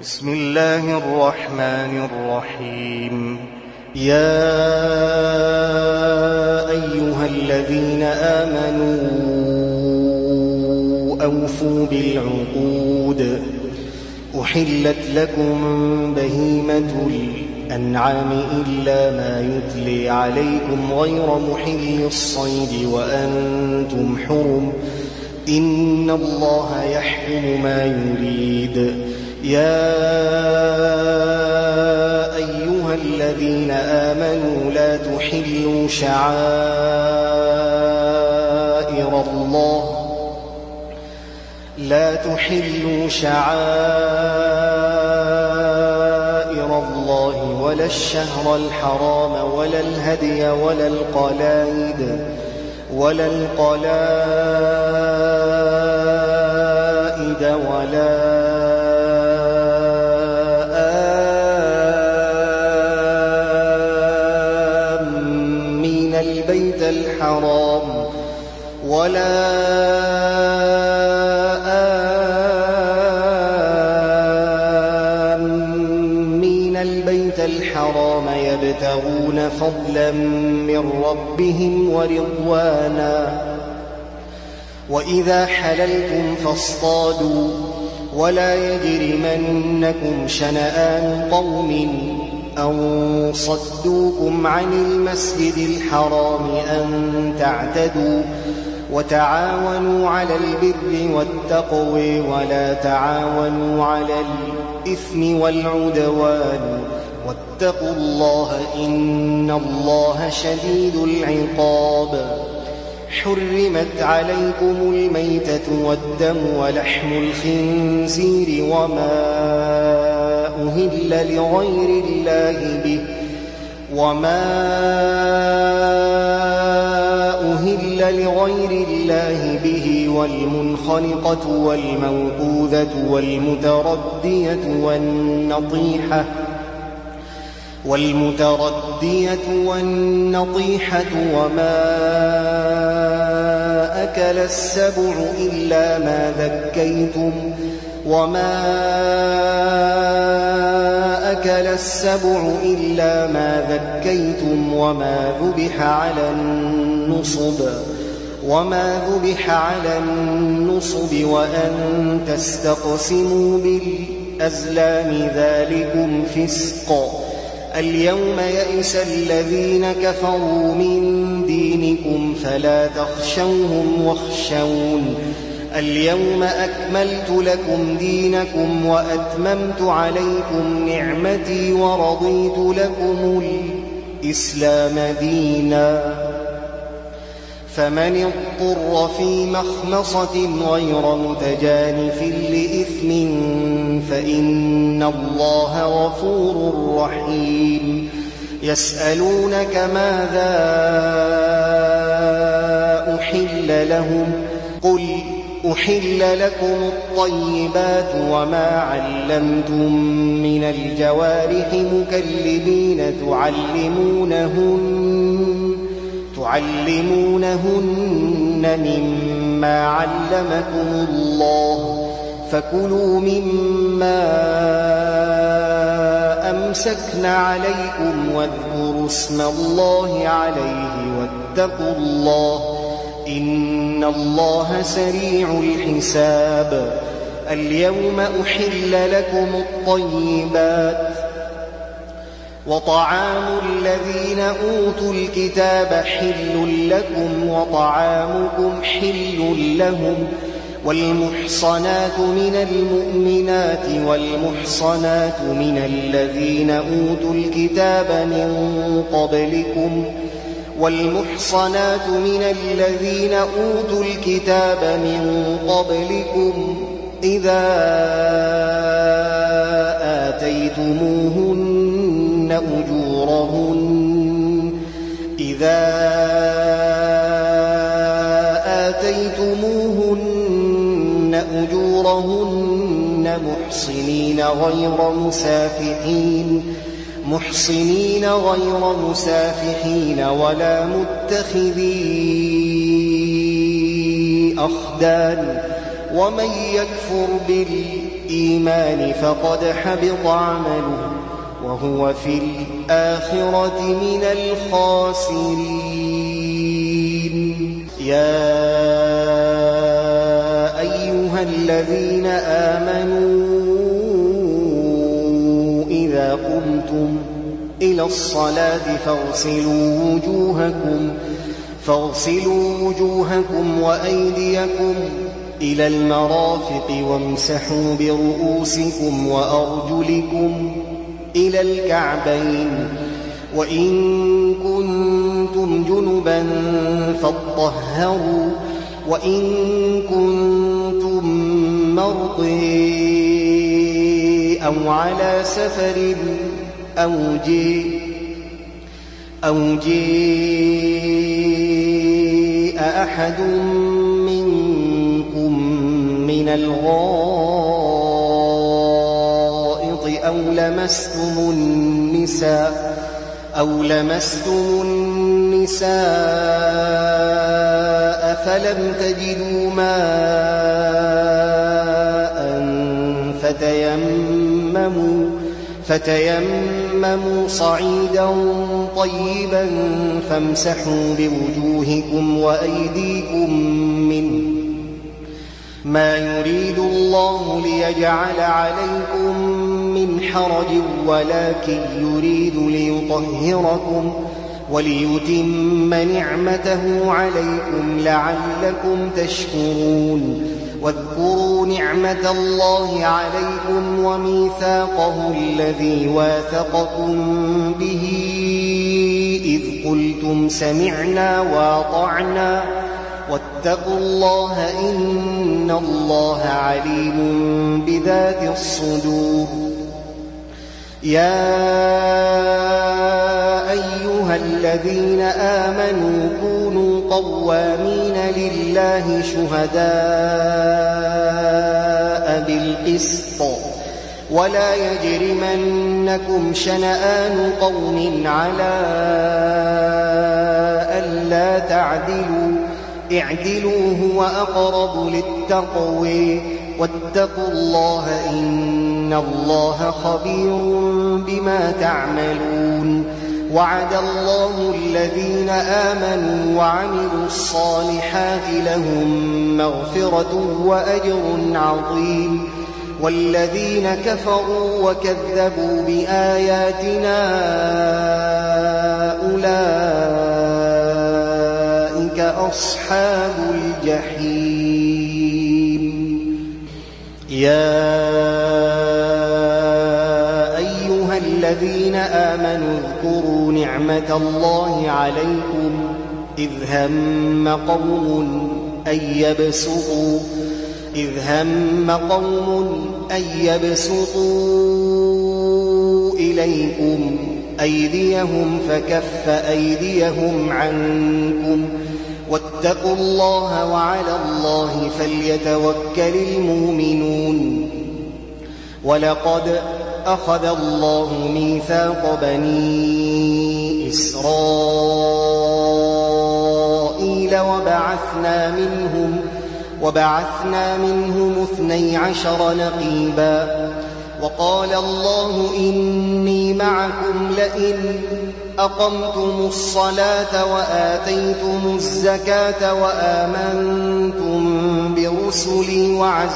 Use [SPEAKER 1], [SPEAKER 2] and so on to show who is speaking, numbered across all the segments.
[SPEAKER 1] بسم الله الرحمن الرحيم. يا أيها الذين آمنوا أوفوا بالعقود. أحلت لكم بهيمة الأنعام إلا ما يتلي عليكم غير محل الصيد وأنتم حرم. إن الله يحكم ما يريد. يا أيها الذين آمنوا لا تحلوا شعائر الله ولا الشهر الحرام ولا الهدي ولا القلائد ولا آمين البيت الحرام يبتغون فضلا من ربهم ورضوانا. وإذا حللتم فاصطادوا ولا يجرمنكم شنآن قوم أن صدوكم عن المسجد الحرام أن تعتدوا. وتعاونوا على البر والتقوى ولا تعاونوا على الإثم والعدوان. واتقوا الله إن الله شديد العقاب. حرمت عليكم الميتة والدم ولحم الخنزير وما أهل لغير الله به والمنخنقة والموقوذة والمتردية والنطيحة وما أكل السبع إلا ما ذكيتم وما ذبح على النصب وأن تستقسموا بالأزلام ذلكم فسق. اليوم يئس الذين كفروا من دينكم فلا تخشوهم واخشون. اليوم أكملت لكم دينكم وأتممت عليكم نعمتي ورضيت لكم الإسلام دينا. فمن اضطر في مخمصة غير متجانف لإثم فإن الله غفور رحيم. يسألونك ماذا أحل لهم قل أحل لكم الطيبات وما علمتم من الجوارح مكلبين تعلمونهن مما علمكم الله. فكلوا مما أمسكن عليكم واذكروا اسم الله عليه واتقوا الله إن الله سريع الحساب. اليوم أحل لكم الطيبات وطعام الذين أوتوا الكتاب حل لكم وطعامكم حل لهم. والمحصنات من المؤمنات والمحصنات من الذين أوتوا الكتاب من قبلكم إذا آتيتموهن أجورهن محصنين غير مسافحين ولا متخذي أخدان. ومن يكفر بالإيمان فقد حبط عمله وهو في الآخرة من الخاسرين. يا أيها الذين آمنوا إذا قمتم إلى الصلاة فاغسلوا وجوهكم وأيديكم إلى المرافق وامسحوا برؤوسكم وأرجلكم إلى الكعبين، وإن كنتم جنبا فاطهروا، وإن كنتم مرضى أو على سفر أو جاء أحد منكم من الغائط أو لمستم النساء فلم تجدوا ماء فتيمموا صعيدا طيبا فامسحوا بوجوهكم وأيديكم منه، ما يريد الله ليجعل عليكم من حرج ولكن يريد ليطهركم وليتم نعمته عليكم لعلكم تشكرون. واذكروا نعمة الله عليكم وميثاقه الذي واثقكم به إذ قلتم سمعنا وأطعنا واتقوا الله إن الله عليم بذات الصدور. يا أيها الذين آمنوا كونوا قوامين لله شهداء بالقسط ولا يجرمنكم شنآن قوم على ألا تعدلوا، اعدلوا هو أقرب للتقوى واتقوا الله إن الله خبير بما تعملون. وعد الله الذين آمنوا وعملوا الصالحات لهم مغفرة وأجر عظيم، والذين كفروا وكذبوا بآياتنا أولئك أصحاب الجحيم. يا أيها الذين آمنوا اذكروا نعمة الله عليكم إذ هم قوم أن يبسطوا إليكم أيديهم فكف أيديهم عنكم واتقوا الله وعلى الله فليتوكل المؤمنون. ولقد أخذ الله ميثاق بني إسرائيل وبعثنا منهم 12 نقيبا، وقال الله إني معكم لئن أقمتم الصلاة وآتيتم الزكاة وآمنتم برسلي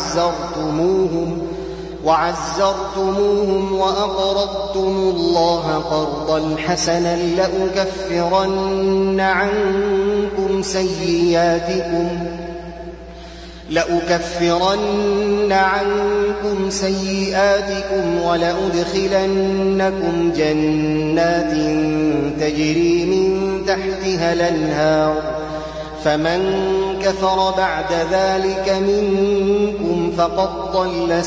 [SPEAKER 1] وعزرتموهم وأقرضتم الله قرضا حسنا لأكفرن عنكم سيئاتكم ولأدخلنكم جنات تجري من تحتها الأنهار، فمن كفر بعد ذلك منكم فقد ضل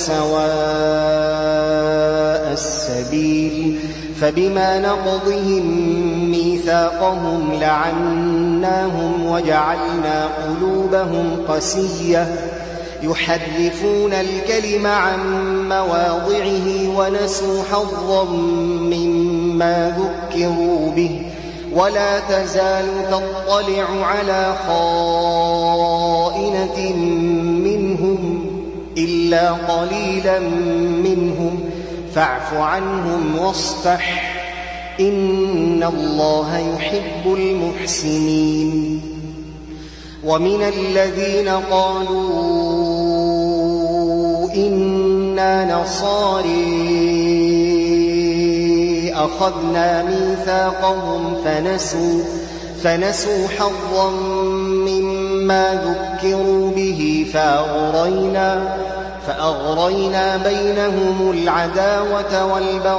[SPEAKER 1] سواء السبيل. فبما نقضهم ميثاقهم لعناهم وجعلنا قلوبهم قسية يحرفون الكلم عن مواضعه ونسوا حظا مما ذكروا به، ولا تزال تطلع على خائنة منهم إلا قليلا منهم فاعف عنهم واصفح إن الله يحب المحسنين. ومن الذين قالوا إنا نصاري أخذنا ميثاقهم فنسوا حظا مما ذكروا به فأغرينا بينهم العداوة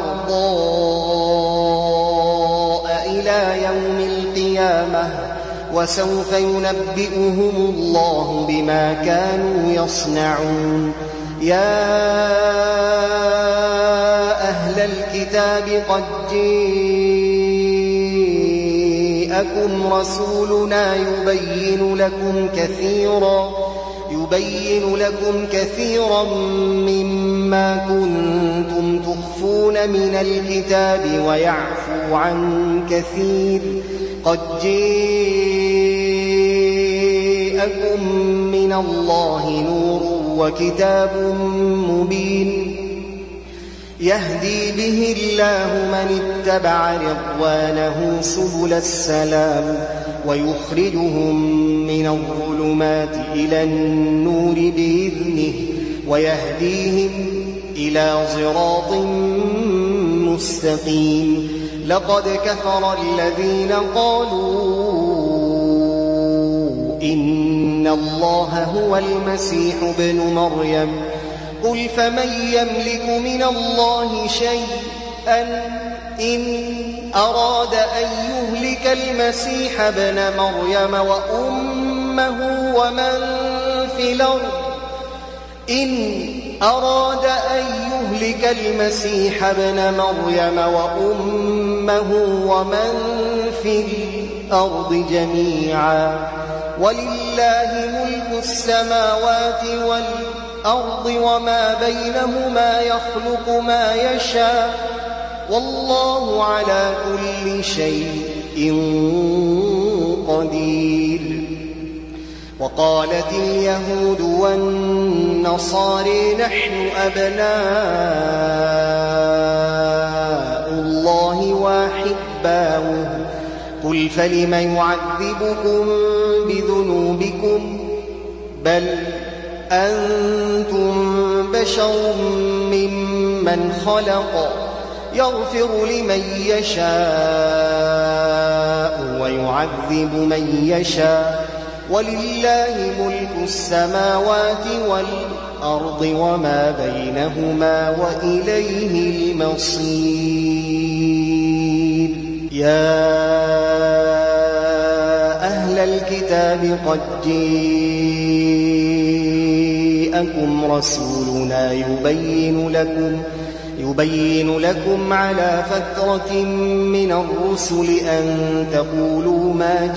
[SPEAKER 1] والبغضاء إلى يوم القيامة وسوف ينبئهم الله بما كانوا يصنعون. يا أهل الكتاب قد جاءكم رسولنا يبين لكم كثيرا مما كنتم تخفون من الكتاب ويعفو عن كثير. قد جاءكم من الله نور وكتاب مبين يهدي به الله من اتبع رضوانه سبل السلام ويخرجهم من الظلمات إلى النور بإذنه ويهديهم إلى صراط مستقيم. لقد كفر الذين قالوا إن الله هو المسيح ابن مريم قل فمن يملك من الله شيئا إن أراد أن يهلك المسيح ابن مريم وأمه ومن في الأرض جميعا ولله ملك السماوات والأرض وما بينهما يخلق ما يشاء والله على كل شيء قدير. وقالت اليهود والنصارى نحن أبناء الله وأحباؤه قل فلم يعذبكم بذنوبكم بل أنتم بشر ممن خلق يغفر لمن يشاء ويعذب من يشاء ولله ملك السماوات والأرض وما بينهما وإليه المصير. يا أهل الكتاب قد جاءكم رسولنا يبين لكم على فترة من الرسل أن تقولوا ما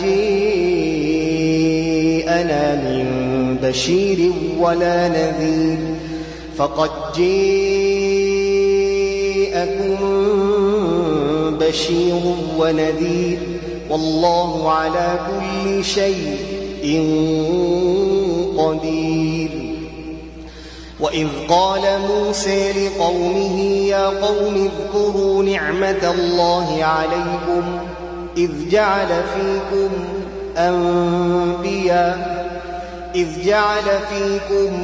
[SPEAKER 1] جاءنا من بشير ولا نذير فقد جاءكم بشير ونذير والله على كل شيء قدير. وإذ قال موسى لقومه يا قوم اذكروا نعمة الله عليكم إذ جعل فيكم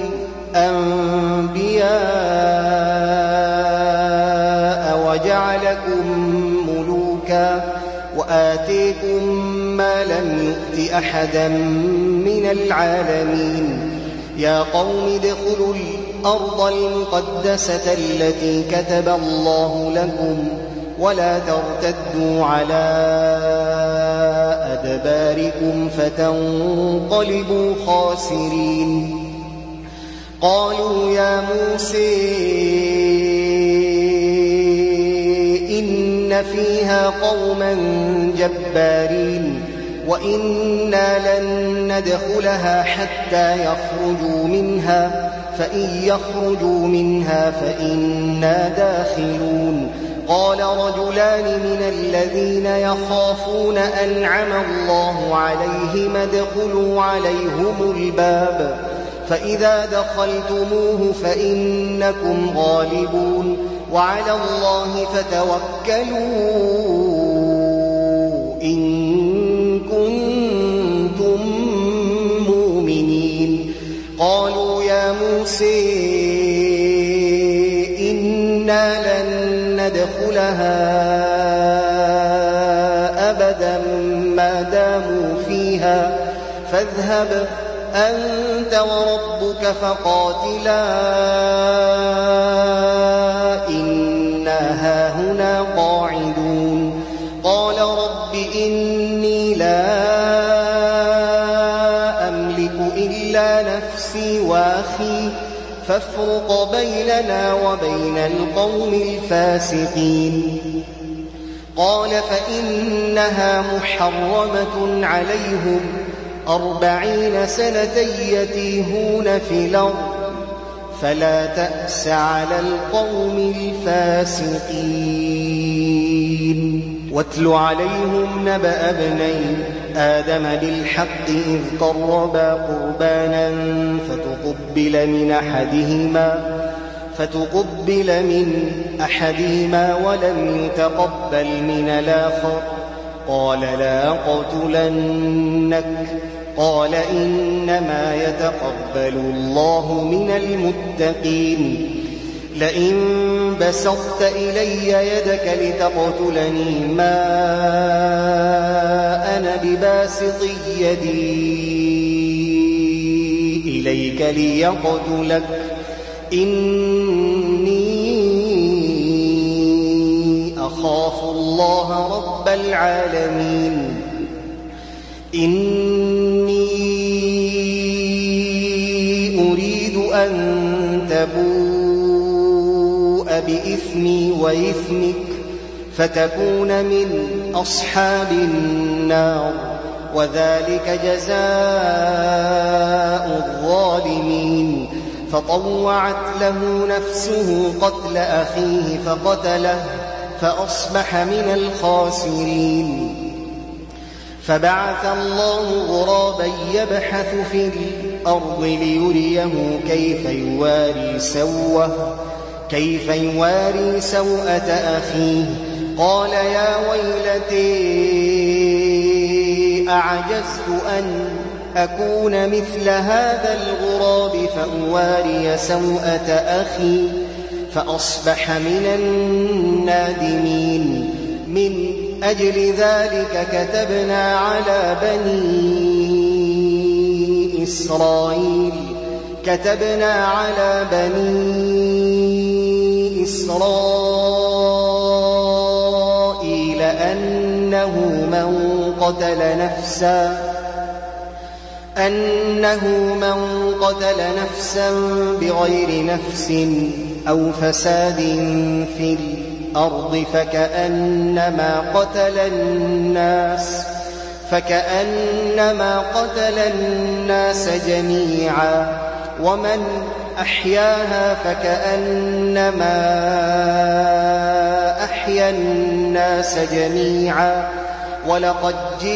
[SPEAKER 1] أنبياء وجعلكم ملوكا وآتيكم ما لم يؤت أحدا من العالمين. يا قوم ادخلوا الأرض المقدسة التي كتب الله لكم ولا ترتدوا على أدباركم فتنقلبوا خاسرين. قالوا يا موسى إن فيها قوما جبارين وإنا لن ندخلها حتى يخرجوا منها فإن يخرجوا منها فإنا داخلون. قال رجلان من الذين يخافون أنعم الله عليهم ادخلوا عليهم الباب فإذا دخلتموه فإنكم غالبون وعلى الله فتوكلوا إن كنتم مؤمنين. قالوا يا موسى إنا لن ندخلها أبدا ما داموا فيها فاذهب أنت وربك فقاتلا إنا هاهنا قاعدون. قال رب إني لا أملك إلا نفسي وأخي فافرق بيننا وبين القوم الفاسقين. قال فإنها محرمة عليهم 40 سنة يتيهون في الأرض فلا تأس على القوم الفاسقين. واتل عليهم نبأ ابني آدم بالحق إذ قربا قربانا فتقبل من أحدهما ولم يتقبل من الآخر قال لا أقتلنك قال إنما يتقبل الله من المتقين. لئن بسطت إلي يدك لتقتلني ما أنا بباسط يدي إليك ليقتلك إني أخاف الله رب العالمين. إني أريد أن تبوء بإثمي وإثمك فتكون من أصحاب النار وذلك جزاء الظالمين. فطوعت له نفسه قتل أخيه فقتله فأصبح من الخاسرين. فبعث الله غرابا يبحث في الأرض ليريه كيف يواري سوءة أخيه. قال يا ويلتي أعجزت أن أكون مثل هذا الغراب فأواري سوءة أخي فأصبح من النادمين. من أجل ذلك كتبنا على بني إسرائيل أنه من قتل نفسا بغير نفس أو فساد في الأرض فكأنما قتل الناس جميعا ومن أحياها فكأنما أحيا الناس جميعا. ولقد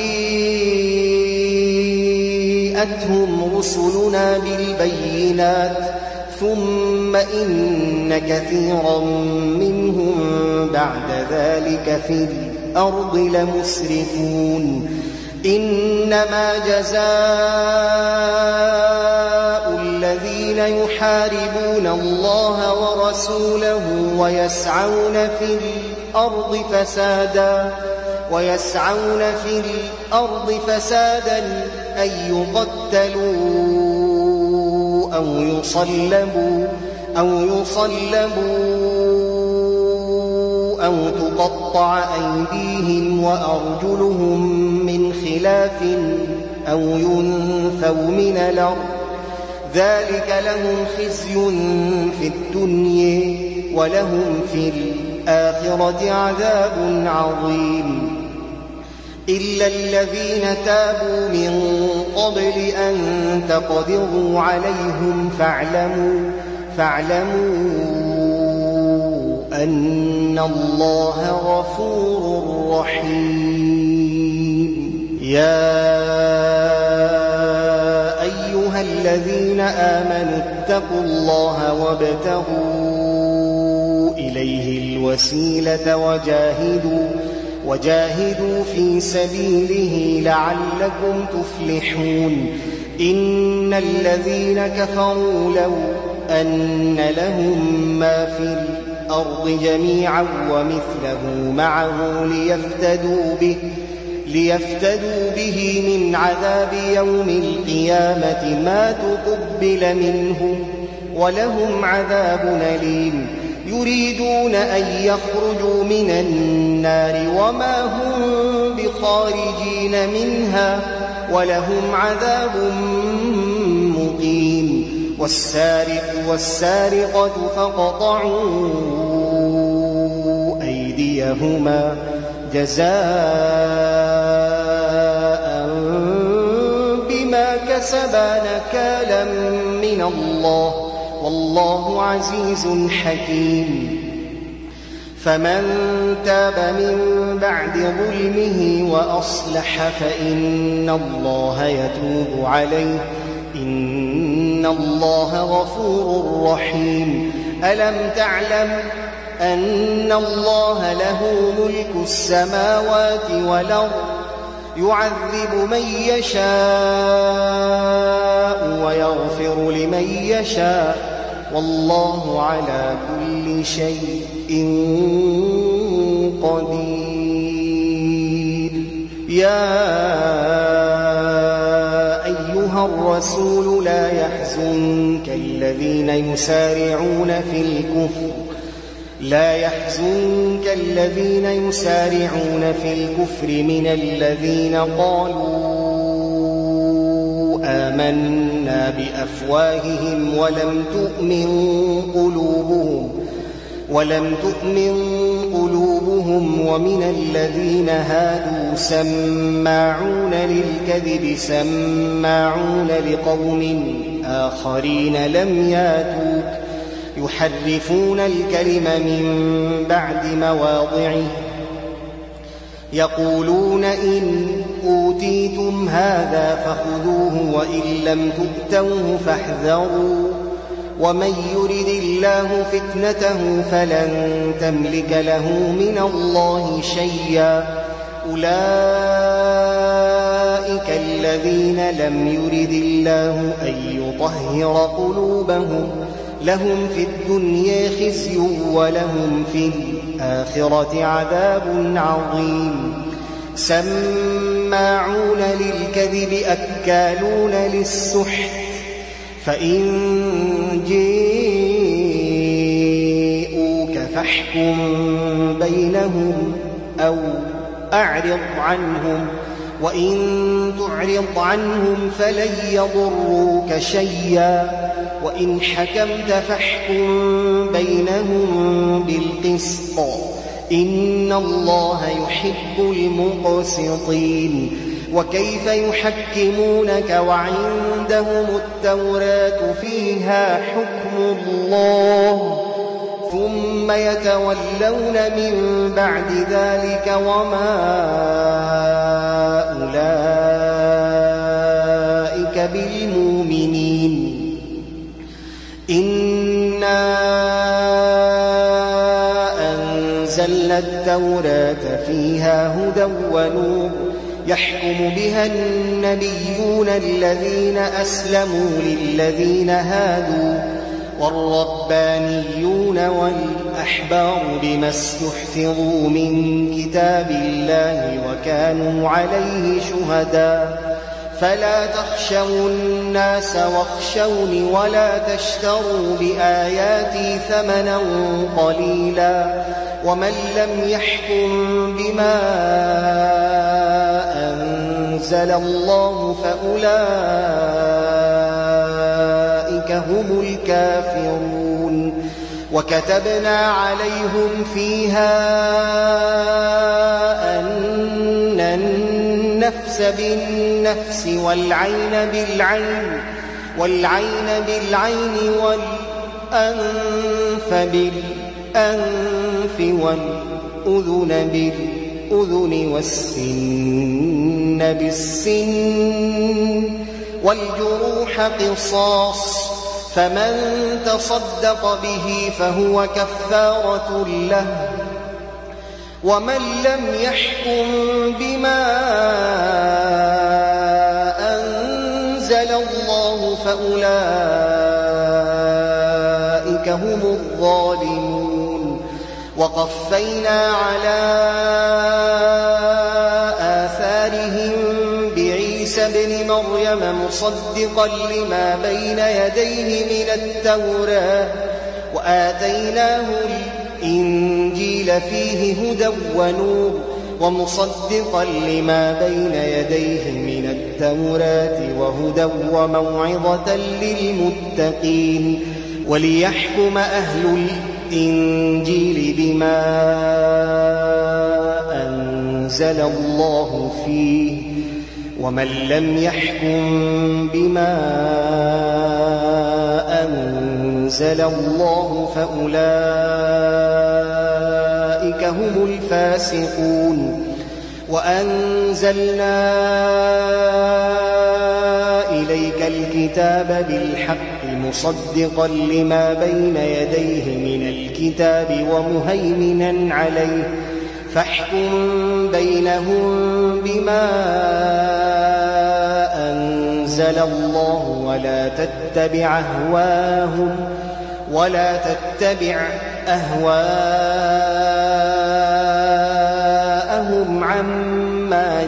[SPEAKER 1] جاءتهم رسلنا بالبينات ثم إن كثيرا منهم بعد ذلك في الأرض لمسرفون. إنما جزاء الذين يحاربون الله ورسوله ويسعون في الأرض فسادا أن يقتلوا أو يصلبوا أو تقطع أيديهم وأرجلهم من خلاف أو ينفوا من الأرض ذلك لهم خزي في الدنيا ولهم في الآخرة عذاب عظيم. إلا الذين تابوا من قبل أن تقدروا عليهم فاعلموا أن الله غفور رحيم. يا أيها الذين آمنوا اتقوا الله وابتغوا إليه الوسيلة وجاهدوا في سبيله لعلكم تفلحون إن الذين كفروا لو أن لهم ما في الأرض جميعا ومثله معه ليفتدوا به من عذاب يوم القيامة ما تقبل منهم ولهم عذاب أليم يريدون أن يخرجوا من النار وما هم بخارجين منها ولهم عذاب مقيم والسارق والسارقة فاقطعوا أيديهما جزاء بما كسبا نكالا من الله والله عزيز حكيم فمن تاب من بعد ظلمه وأصلح فإن الله يتوب عليه إن الله غفور رحيم ألم تعلم أن الله له ملك السماوات والأرض يعذب من يشاء ويغفر لمن يشاء والله على كل شيء قدير يا أيها الرسول لا يحزنك الذين يسارعون في الكفر من الذين قالوا آمنا بأفواههم ولم تؤمن قلوبهم ومن الذين هادوا سماعون للكذب سماعون لقوم آخرين لم ياتوك يحرفون الكلم من بعد مواضعه يقولون إن أوتيتم هذا فخذوه وإن لم تؤتوه فاحذروا ومن يرد الله فتنته فلن تملك له من الله شيئا أولئك الذين لم يرد الله أن يطهر قلوبهم لهم في الدنيا خزي ولهم في الآخرة عذاب عظيم سماعون للكذب أكالون للسحت فإن جاءوك فاحكم بينهم أو أعرض عنهم وإن تعرض عنهم فلن يضروك شيئا وإن حكمت فاحكم بينهم بالقسط إن الله يحب المقسطين وكيف يحكمونك وعندهم التوراة فيها حكم الله ثم يتولون من بعد ذلك وما أولئك بالمؤمنين إنا أنزلنا التوراة فيها هدى ونور يحكم بها النبيون الذين أسلموا للذين هادوا والربانيون والأحبار بما استحفظوا من كتاب الله وكانوا عليه شهداء فلا تخشوا الناس واخشوني ولا تشتروا بآياتي ثمنا قليلا ومن لم يحكم بما أنزل الله فأولئك هم الكافرون وكتبنا عليهم فيها أن النفس بالنفس والعين بالعين والأنف بالأنف والأذن بالأذن والسن بالسن والجروح قصاص، فمن تصدق به فهو كفارة له، ومن لم يحكم بما أنزل الله فأولئك هم الظالمون. وقفينا على آثارهم بعيسى ابن مريم مصدقا لما بين يديه من التوراة، وآتيناه الإنجيل فيه هدى ونور، ومصدقا لما بين يديه من التوراة وهدى وموعظة للمتقين، وليحكم أهل الإنجيل بما أنزل الله فيه، ومن لم يحكم بما أنزل الله فأولئك هم الفاسقون. وأنزلنا إليك الكتاب بالحق مصدقا لما بين يديه من الكتاب ومهيمنا عليه، فاحكم بينهم بما أنزل الله، ولا تتبع أهواءهم عما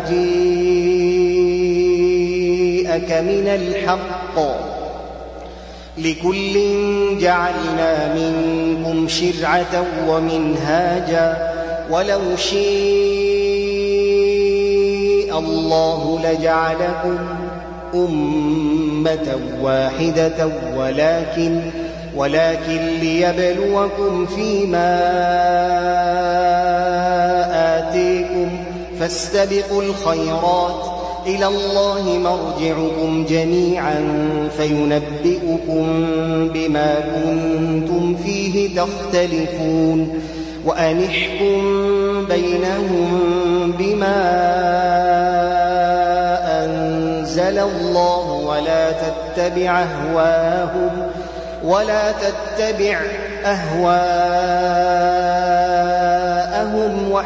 [SPEAKER 1] جاءك من الحق، لكل جعلنا منكم شرعة ومنهاجا، ولو شاء الله لجعلكم أمة واحدة ولكن ليبلوكم فيما آتيكم، فاستبقوا الخيرات، إلى الله مرجعكم جميعا فينبئكم بما كنتم فيه تختلفون. وأن احكم بينهم بما أنزل الله، ولا تتبع أهواءهم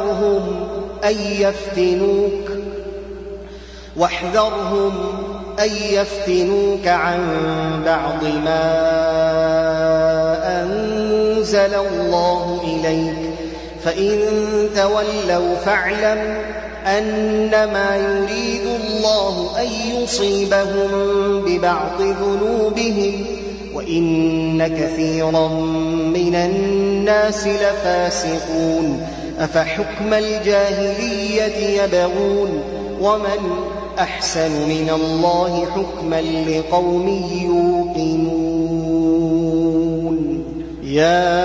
[SPEAKER 1] واحذرهم أن يفتنوك عن بعض ما أنزل الله إليك، فإن تولوا فاعلم أنما يريد الله أن يصيبهم ببعض ذنوبهم، وإن كثيرا من الناس لفاسقون. أفحكم الجاهلية يبغون، ومن أحسن من الله حكما لقوم يوقنون. يا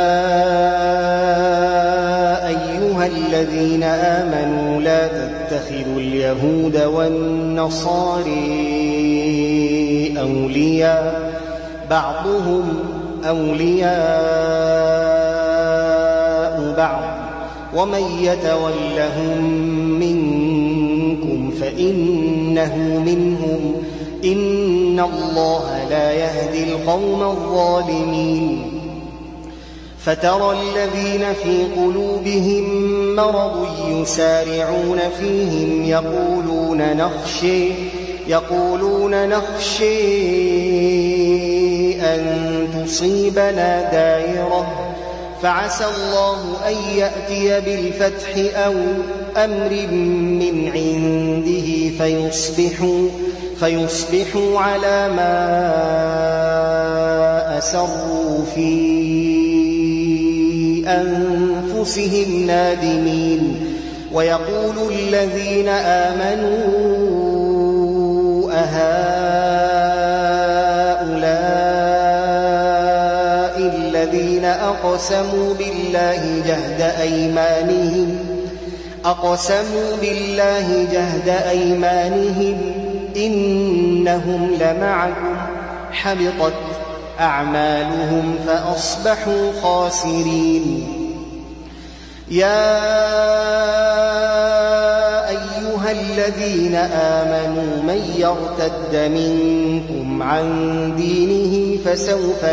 [SPEAKER 1] أيها الذين آمنوا لا تتخذوا اليهود والنصارى أولياء، بعضهم أولياء بعض، ومن يتولهم منكم فإنه منهم، إن الله لا يهدي القوم الظالمين. فترى الذين في قلوبهم مرض يسارعون فيهم يقولون نخشى أن تصيبنا دائرة، فعسى الله أن يأتي بالفتح أو أمر من عنده فيصبحوا على ما أسروا في أنفسهم نادمين. ويقول الذين آمنوا أهؤلاء الذين أقسموا بالله جهد أيمانهم إنهم لمعكم، حبطت أعمالهم فأصبحوا خاسرين. يا أيها الذين آمنوا من يرتد منكم عن دينه فسوف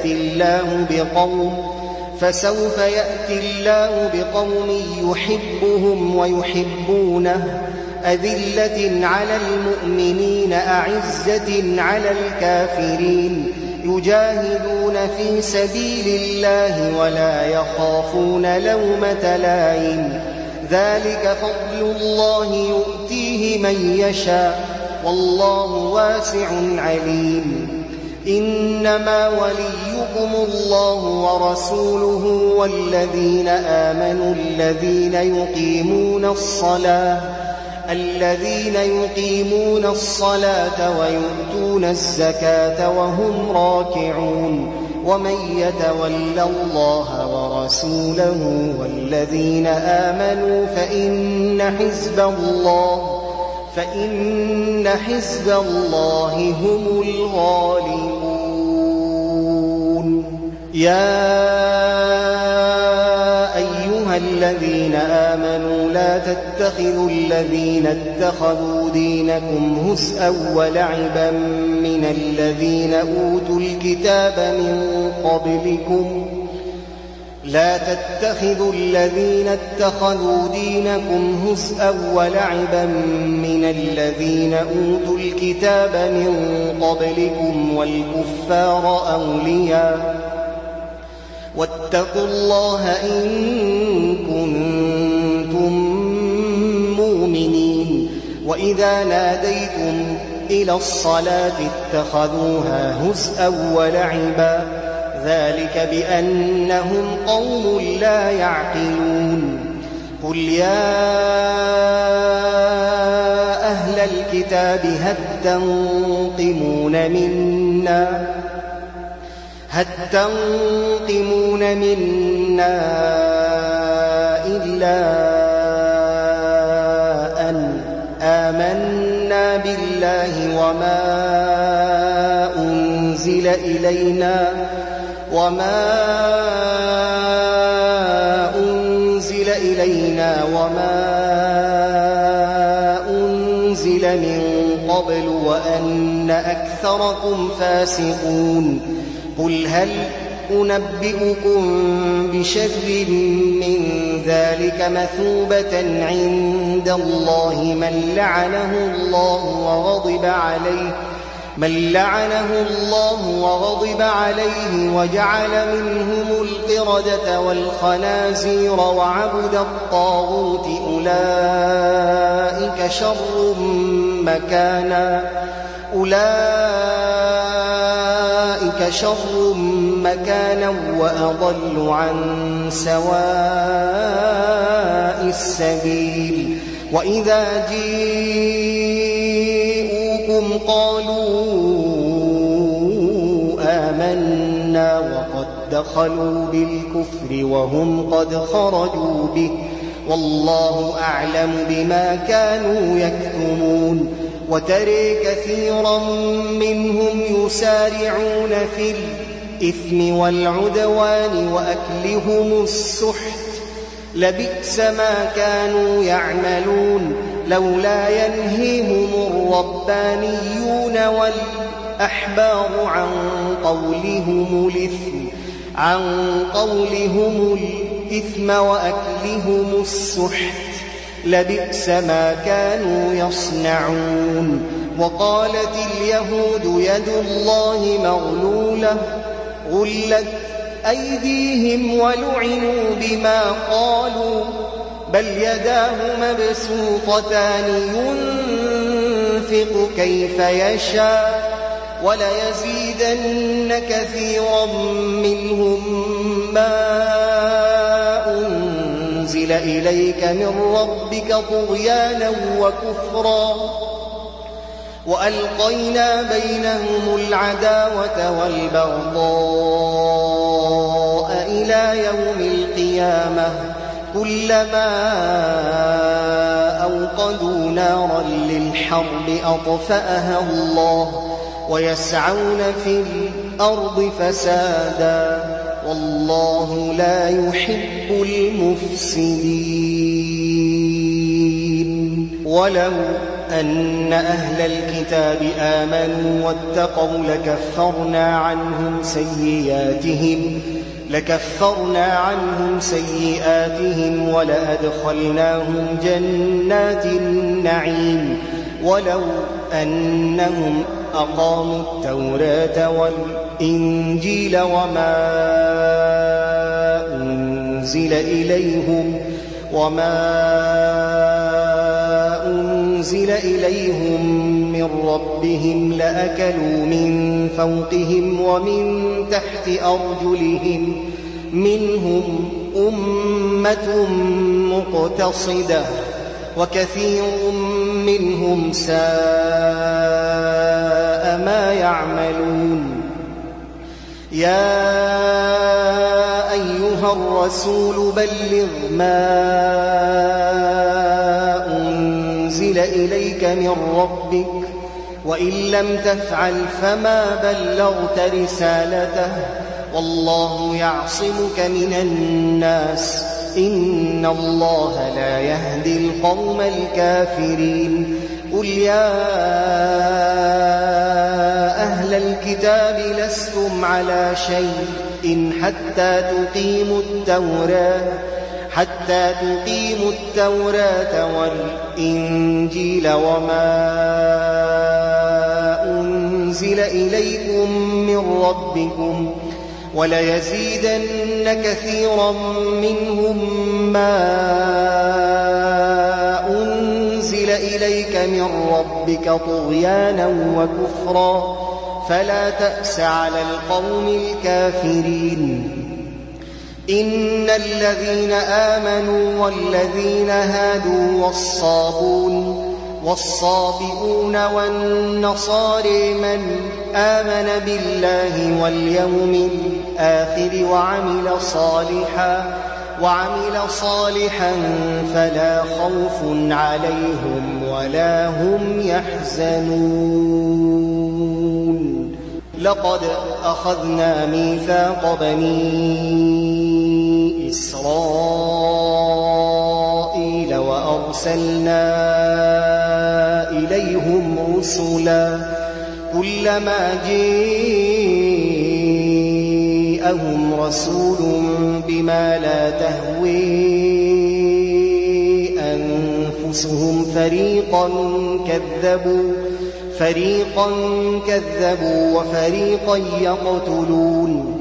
[SPEAKER 1] يأتي الله بقوم يحبهم ويحبونه أذلة على المؤمنين أعزة على الكافرين يجاهدون في سبيل الله ولا يخافون لومة لائم ذلك فضل الله يؤتيه من يشاء والله واسع عليم إنما وليكم الله ورسوله والذين آمنوا الذين يقيمون الصلاة ويؤتون الزكاة وهم راكعون ومن يتول الله ورسوله والذين آمنوا فإن حزب الله هم الغالبون يا أيها الذين آمنوا لا تتخذوا الذين اتخذوا دينكم هزءا ولعبا من الذين أوتوا الكتاب من قبلكم والكفار أولياء واتقوا الله إن كنتم مؤمنين وإذا ناديتم إلى الصلاة اتخذوها هزءا ولعبا ذلك بأنهم قوم لا يعقلون قل يا أهل الكتاب هل تنقمون منا إلا أن آمنا بالله وما أنزل إلينا وما أنزل من قبل وأن أكثركم فاسقون قل هل أنبئكم بشر من ذلك مثوبة عند الله من لعنه الله وغضب عليه وجعل منهم القردة والخنازير وعبد الطاغوت أولئك شر مكانا وأضل عن سواء السبيل وإذا جيءوكم قالوا آمنا وقد دخلوا بالكفر وهم قد خرجوا به والله أعلم بما كانوا يكتمون وترى كثيرا منهم يسارعون في الإثم والعدوان وأكلهم السحت لبئس ما كانوا يعملون لولا ينهيهم الربانيون والأحبار عن قولهم الإثم وأكلهم السحت لبئس ما كانوا يصنعون وقالت اليهود يد الله مغلولة غلت أيديهم ولعنوا بما قالوا بل يداه مبسوطتان ينفق كيف يشاء وليزيدن كثيرا منهم ما أنزل إليك من ربك طغيانا وكفرا وألقينا بينهم العداوة والبغضاء إلى يوم القيامة كلما أوقدوا نارا للحرب أطفأها الله ويسعون في الأرض فسادا والله لا يحب المفسدين ولو أن أهل الكتاب آمنوا واتقوا لكفرنا عنهم سيئاتهم ولأدخلناهم جنات النعيم ولو أنهم أقاموا التوراة والإنجيل وما أنزل إليهم من ربهم لأكلوا من فوقهم ومن تحت أرجلهم منهم أمة مقتصدة وكثير منهم ساء ما يعملون. يا أيها الرسول بلغ ما أنزل إليك من ربك وإن لم تفعل فما بلغت رسالته والله يعصمك من الناس إن الله لا يهدي القوم الكافرين. قل يا أهل الكتاب لستم على شيء حتى تقيموا التوراة والإنجيل وما أنزل إليكم من ربكم وليزيدن كثيرا منهم ما أنزل إليك من ربك طغيانا وكفرا فلا تأس على القوم الكافرين. إن الذين آمنوا والذين هادوا والصابئون والنصارى من آمن بالله واليوم الآخر وعمل صالحا فلا خوف عليهم ولا هم يحزنون. لقد أخذنا ميثاق بني إسرائيل وأرسلنا إليهم رسلا كلما جاءهم رسول بما لا تهوي أنفسهم فريقا كذبوا وفريقا يقتلون.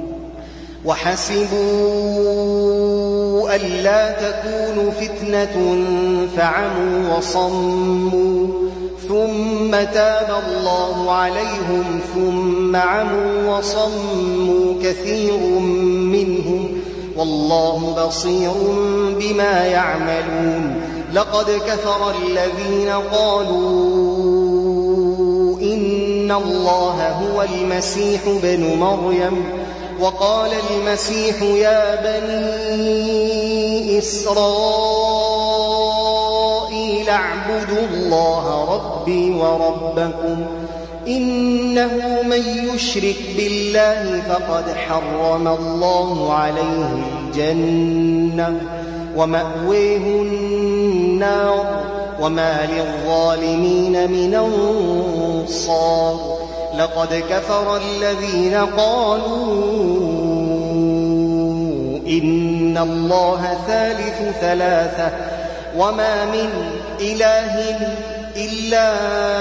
[SPEAKER 1] وحسبوا ألا تكون فتنة فعموا وصموا ثم تاب الله عليهم ثم عموا وصموا كثير منهم والله بصير بما يعملون. لقد كفر الذين قالوا إن الله هو المسيح ابن مريم وقال المسيح يا بني إسرائيل اعبدوا الله ربي وربكم إنه من يشرك بالله فقد حرم الله عليه الجنة ومأويه النار وما للظالمين من أنصار. لقد كفر الذين قالوا إن الله ثالث ثلاثة وما من إله إلا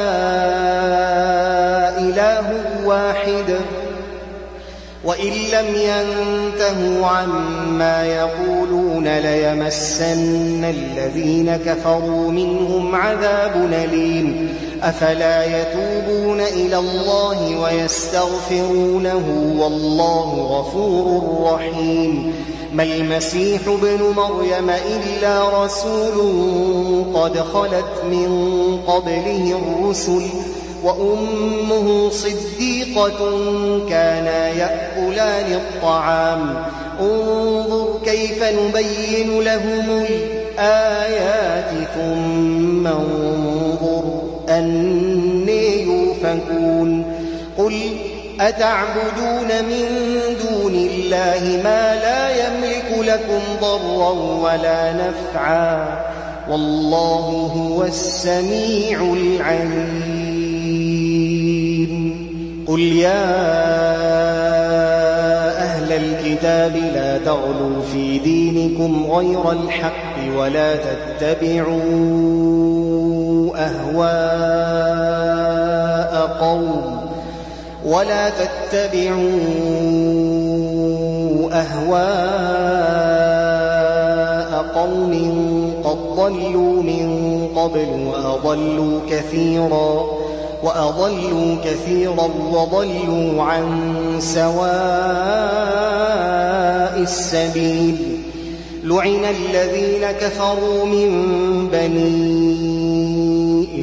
[SPEAKER 1] إله واحد وإن لم ينتهوا عما يقولون ليمسن الذين كفروا منهم عذاب أليم. أفلا يتوبون إلى الله ويستغفرونه والله غفور رحيم. ما المسيح ابن مريم إلا رسول قد خلت من قبله الرسل وأمه صديقة كانا يأكلان الطعام انظر كيف نبين لهم الآيات ثم انظر أني يؤفكون. قل أتعبدون من دون الله ما لا يملك لكم ضرا ولا نفعا والله هو السميع العليم. قل يا أهل الكتاب لا تغلوا في دينكم غير الحق ولا تتبعوا أهواء قوم قد ضلوا من قبل وأضلوا كثيرا وضلوا عن سواء السبيل. لعن الذين كفروا من بني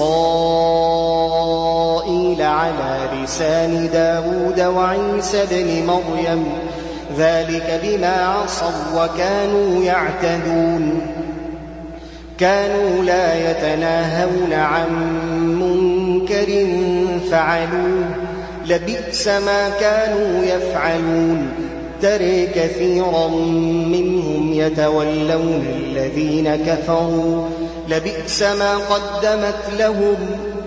[SPEAKER 1] إسرائيل على لسان داود وعيسى بن مريم ذلك بما عصوا وكانوا يعتدون. كانوا لا يتناهون عن منكر فعلوه لبئس ما كانوا يفعلون. ترى كثيرا منهم يتولون الذين كفروا لبئس ما قدمت لهم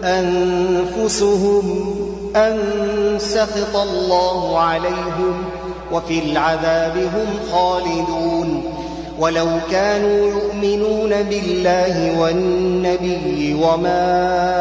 [SPEAKER 1] أنفسهم أن سخط الله عليهم وفي العذاب هم خالدون. ولو كانوا يؤمنون بالله والنبي وما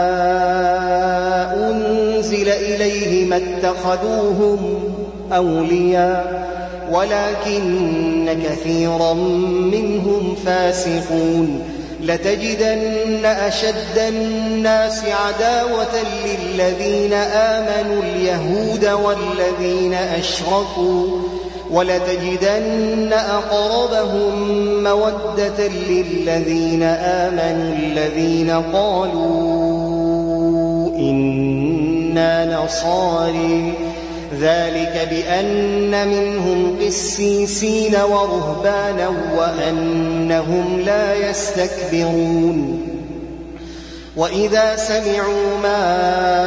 [SPEAKER 1] أنزل إليه ما اتخذوهم أولياء ولكن كثيرا منهم فاسقون. لتجدن أشد الناس عداوة للذين آمنوا اليهود والذين أشركوا ولتجدن أقربهم مودة للذين آمنوا الذين قالوا إنا نصارى ذلك بأن منهم قسيسين ورهبانا وأنهم لا يستكبرون. وإذا سمعوا ما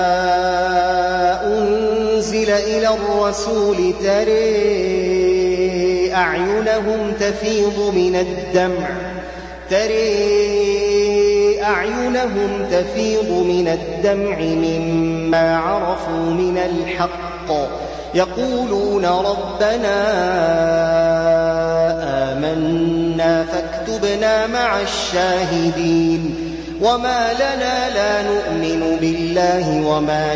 [SPEAKER 1] أنزل إلى الرسول ترى أعينهم تفيض من الدمع مما عرفوا من الحق يقولون ربنا آمنا فاكتبنا مع الشاهدين. وما لنا لا نؤمن بالله وما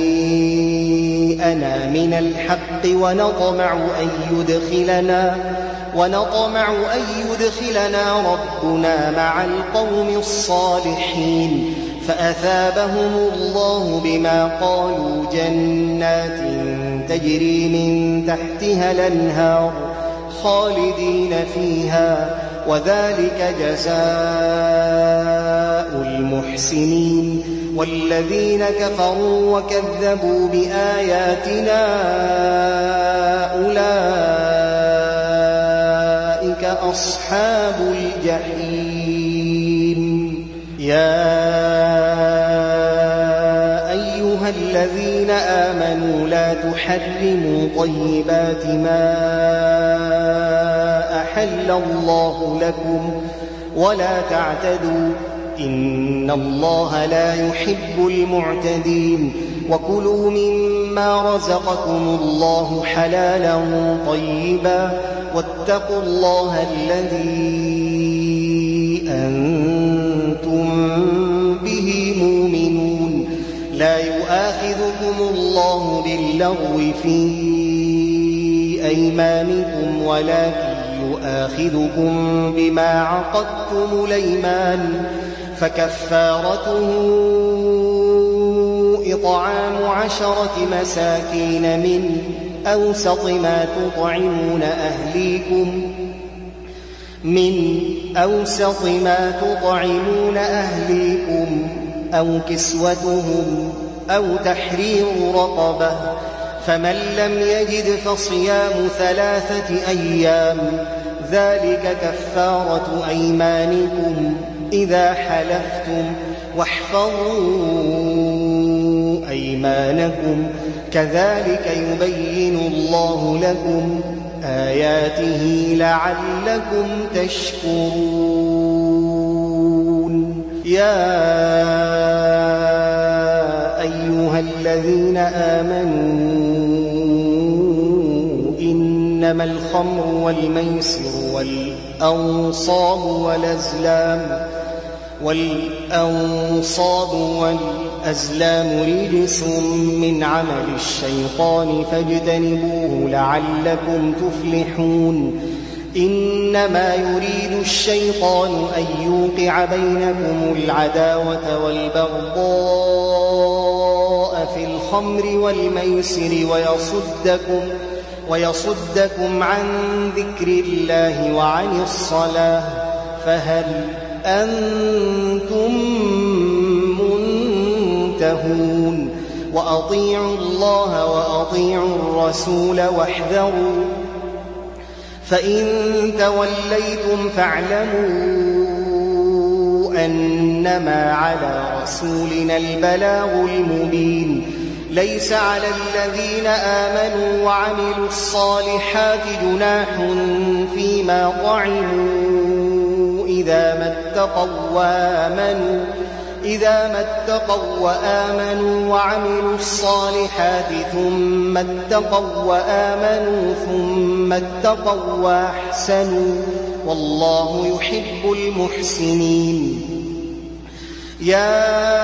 [SPEAKER 1] جاءنا من الحق ونطمع أن يدخلنا ربنا مع القوم الصالحين. فأثابهم الله بما قالوا جنات تجري من تحتها الأنهار خالدين فيها وذلك جزاء المحسنين. والذين كفروا وكذبوا بآياتنا أولئك أصحاب الجحيم. يا أيها الذين آمنوا لا تحرموا طيبات ما أحل الله لكم ولا تعتدوا إن الله لا يحب المعتدين. وكلوا مما رزقكم الله حلالا طيبا واتقوا الله الذي أنتم به مؤمنون. لا يؤاخذكم الله باللغو في أيمانكم ولكن يؤاخذكم بما عقدتم الأيمان. فكفارته إطعام 10 مساكين من أوسط ما تطعمون أهليكم أو كسوتهم أو تحرير رقبة. فمن لم يجد فصيام 3 أيام ذلك كفارة أيمانكم إذا حلفتم واحفظوا أيمانكم كذلك يبين الله لكم آياته لعلكم تشكرون. يا أيها الذين آمنوا إنما الخمر والميسر والأنصاب والأزلام رجس من عمل الشيطان فاجتنبوه لعلكم تفلحون إنما يريد الشيطان أن يوقع بينكم العداوة والبغضاء في الخمر والميسر ويصدكم عن ذكر الله وعن الصلاة فهل أنتم منتهون وأطيعوا الله وأطيعوا الرسول واحذروا فإن توليتم فاعلموا أنما على رسولنا البلاغ المبين ليس على الذين آمنوا وعملوا الصالحات جناح فيما طعموا إذا ما اتقوا وآمنوا وعملوا الصالحات ثم اتقوا وأحسنوا والله يحب المحسنين يا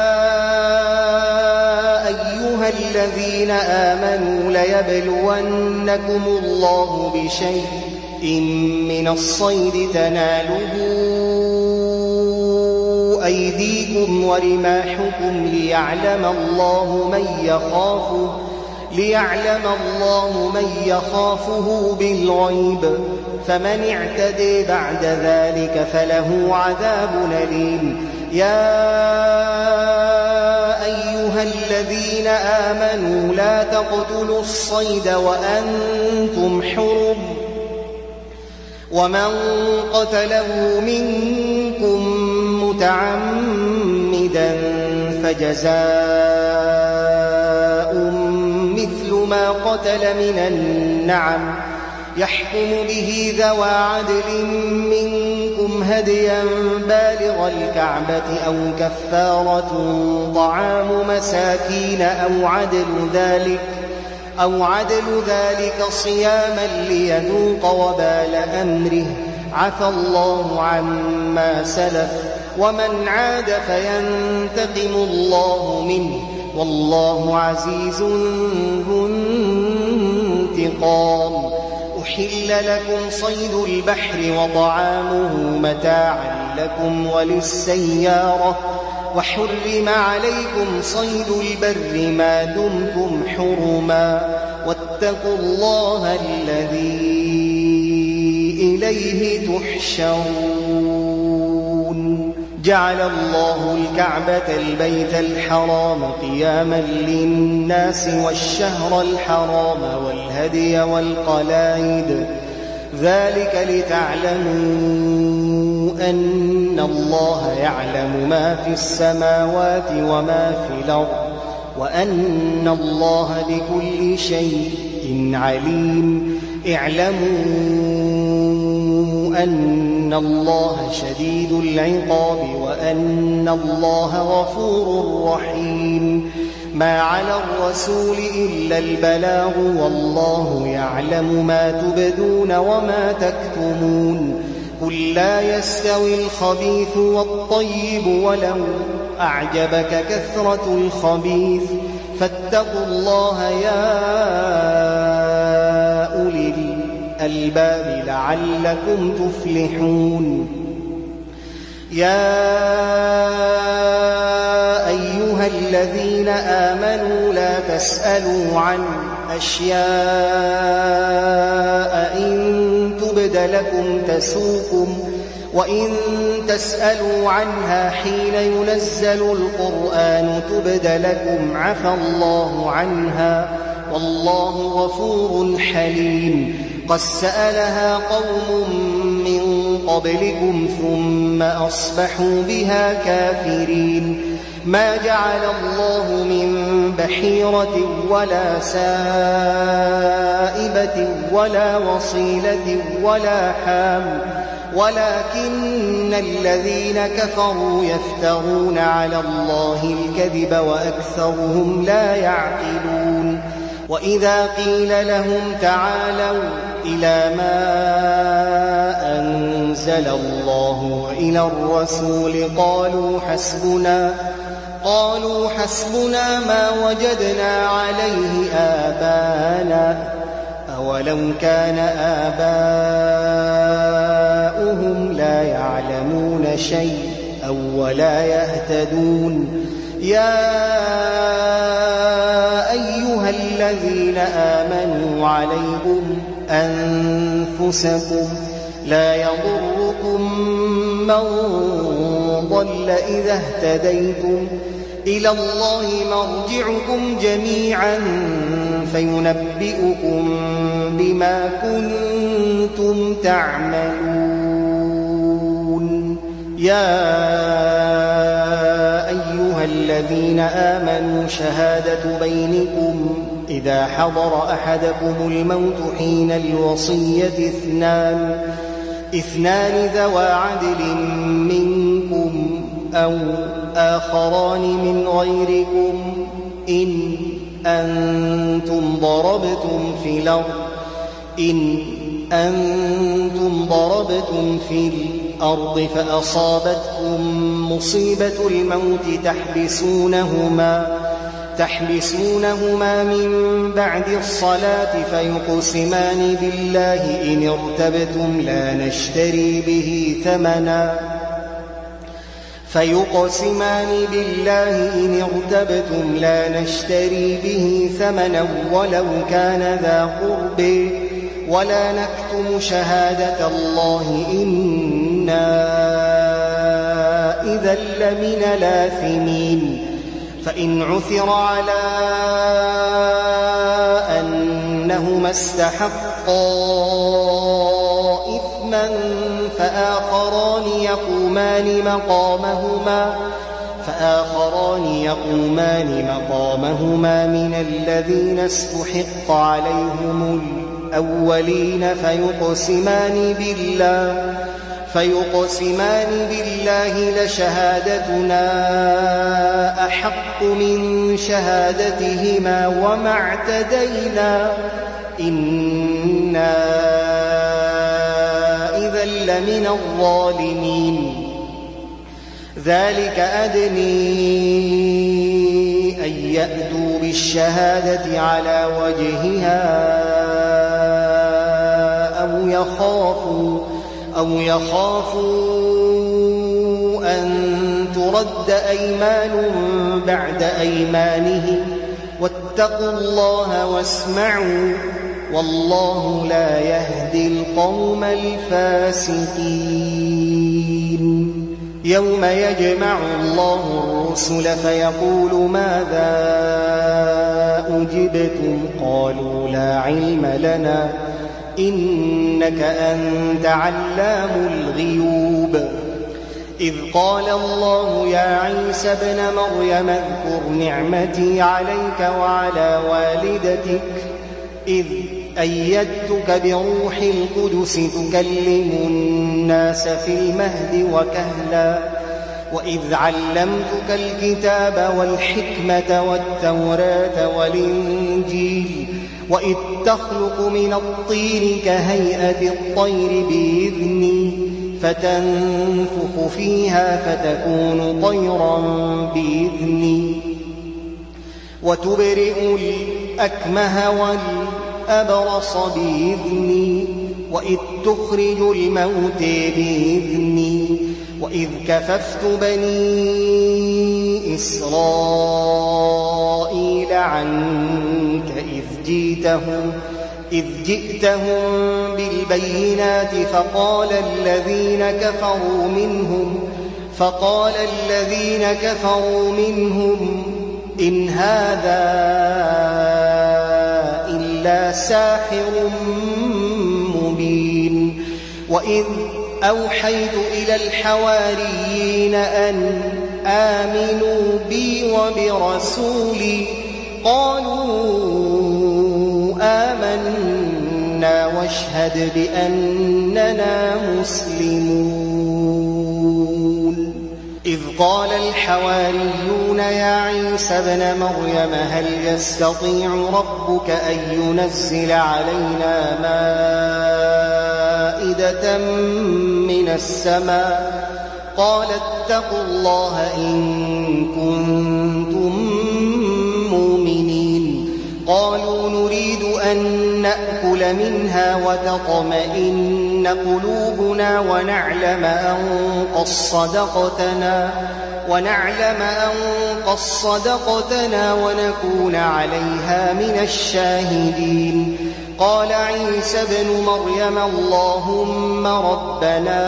[SPEAKER 1] أيها الذين آمنوا ليبلونكم الله بشيء من الصيد تناله أيديكم ورماحكم ليعلم الله من يخافه بالغيب فمن اعتدي بعد ذلك فله عذاب أليم يا أيها الذين آمنوا لا تقتلوا الصيد وأنتم حرم ومن قتله منكم متعمدا فجزاء مثل ما قتل من النعم يحكم به ذوى عدل منكم هديا بالغ الكعبة أو كفارة طعام مساكين أو عدل ذلك صياما ليذوق وبال أمره عفى الله عما سلف ومن عاد فينتقم الله منه والله عزيز ذو انتقام أحل لكم صيد البحر وطعامه متاعا لكم وللسيارة وحرم عليكم صيد البر ما دمتم حرما واتقوا الله الذي إليه تحشرون جعل الله الكعبة البيت الحرام قياما للناس والشهر الحرام والهدي والقلائد ذلك لتعلموا أن الله يعلم ما في السماوات وما في الأرض وأن الله بكل شيء عليم اعلموا أن الله شديد العقاب وأن الله غفور رحيم ما على الرسول إلا البلاغ والله يعلم ما تبدون وما تكتمون قل لا يستوي الخبيث والطيب ولو أعجبك كثرة الخبيث فاتقوا الله يا أولي الألباب لعلكم تفلحون يا أيها الذين آمنوا لا تسألوا عن أشياء إن تبد لكم تسوكم وإن تسألوا عنها حين ينزل القرآن تبد لكم عفى الله عنها والله غفور حليم قد سألها قوم من قبلكم ثم أصبحوا بها كافرين ما جعل الله من بحيرة ولا سائبة ولا وصيلة ولا حام ولكن إن الذين كفروا يفترون على الله الكذب وأكثرهم لا يعقلون وإذا قيل لهم تعالوا إلى ما أنزل الله وإلى الرسول قالوا حسبنا ما وجدنا عليه آباءنا أولو كان آباؤهم لا يعلمون شيئا ولا يهتدون يا أيها الذين آمنوا عليكم أنفسكم لا يضركم من ضل إذا اهتديتم إلى الله مرجعكم جميعا فينبئكم بما كنتم تعملون يا أيها الذين آمنوا شهادة بينكم إذا حضر أحدكم الموت حين الوصية اثنان ذوى عدل منكم أو آخران من غيركم إن أنتم ضربتم في الأرض فأصابتكم مصيبة الموت تحبسونهما من بعد الصلاة فيقسمان بالله إن ارتبتم لا نشتري به ثمنا ولو كان ذا قرب ولا نكتم شهادة الله إنا إذا لمن الآثمين فإن عثر على أنهما استحقا إثما فآخران يقومان مقامهما من الذين استحق عليهم الأولين فيقسمان بالله لشهادتنا أحق من شهادتهما وما اعتدينا إنا إذا لمن الظالمين ذلك أدني أن يأتوا بالشهادة على وجهها أو يخافوا أن ترد أيمان بعد أيمانهم واتقوا الله واسمعوا والله لا يهدي القوم الفاسقين يوم يجمع الله الرسل فيقول ماذا أجبتم قالوا لا علم لنا إنك أنت علام الغيوب إذ قال الله يا عيسى ابن مريم اذكر نعمتي عليك وعلى والدتك إذ أيدتك بروح القدس تكلم الناس في المهد وكهلا وإذ علمتك الكتاب والحكمة والتوراة والإنجيل وإذ تخلق من الطين كهيئة الطير بإذني فتنفخ فيها فتكون طيرا بإذني وتبرئ الأكمه والأبرص بإذني وإذ تخرج الموت بإذني وإذ كففت بني إسرائيل عنك إذ جئتهم بالبينات فقال الذين كفروا منهم إن هذا إلا ساحر مبين وإذ أوحيت إلى الحواريين أن آمنوا بي وبرسولي قالوا آمنا واشهد بأننا مسلمون الحواريون يا عيسى ابن مريم هل يستطيع ربك أن ينزل علينا مائدة من السماء قال اتقوا الله إن كنتم مؤمنين قالوا نريد أن نأكل منها وتطمئن قلوبنا ونعلم أن قد صدقتنا ونكون عليها من الشاهدين قال عيسى ابن مريم اللهم ربنا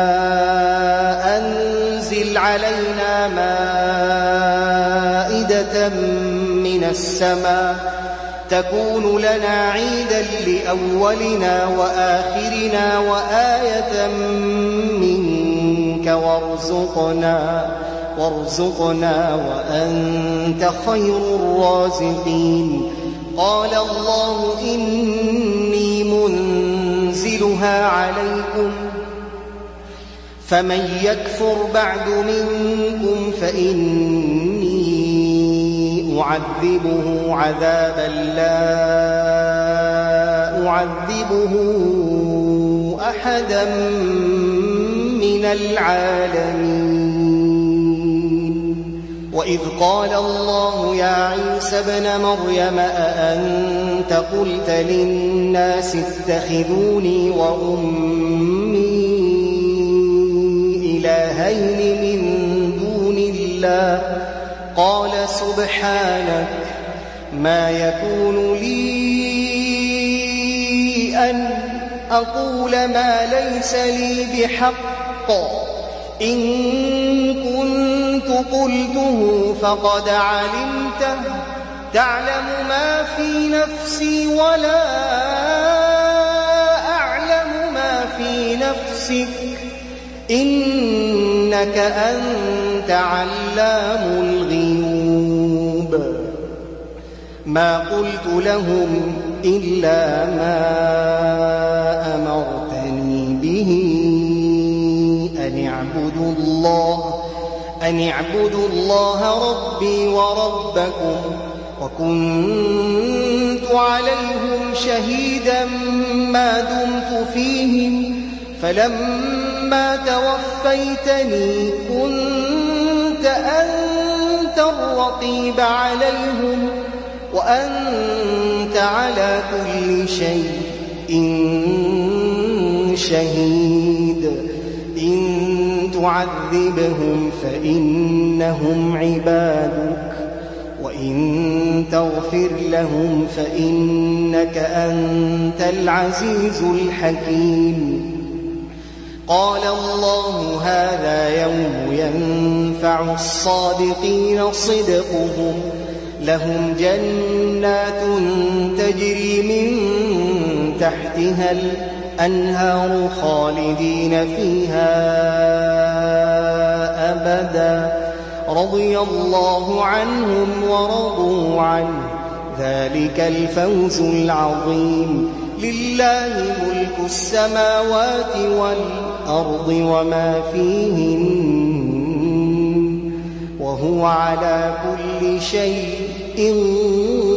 [SPEAKER 1] أنزل علينا مائدة من السماء تكون لنا عيدا لأولنا وآخرنا وآية منك وارزقنا وأنت خير الرازقين قال الله إني منزلها عليكم فمن يكفر بعد منكم فإني أعذبه عذابا لا أعذبه أحدا من العالمين وإذ قال الله يا عيسى ابن مريم أأنت قلت للناس اتخذوني وأمي إلهين من دون الله قال سبحانك ما يكون لي أن أقول ما ليس لي بحق إن كنت قلته فقد علمته تعلم ما في نفسي ولا أعلم ما في نفسك إنك أنت علام الغيوب ما قلت لهم إلا ما أمرتني به أن اعبدوا الله ربي وربكم وكنت عليهم شهيدا ما دمت فيهم فلما توفيتني كنت أنت الرقيب عليهم وأنت على كل شيء شهيد إن تعذبهم فإنهم عبادك وإن تغفر لهم فإنك أنت العزيز الحكيم قال الله هذا يوم ينفع الصادقين صدقهم لهم جنات تجري من تحتها الأنهار خالدين فيها أبدا رضي الله عنهم ورضوا عنه ذلك الفوز العظيم لله ملك السماوات والأرض وما فيهن وهو على كل شيء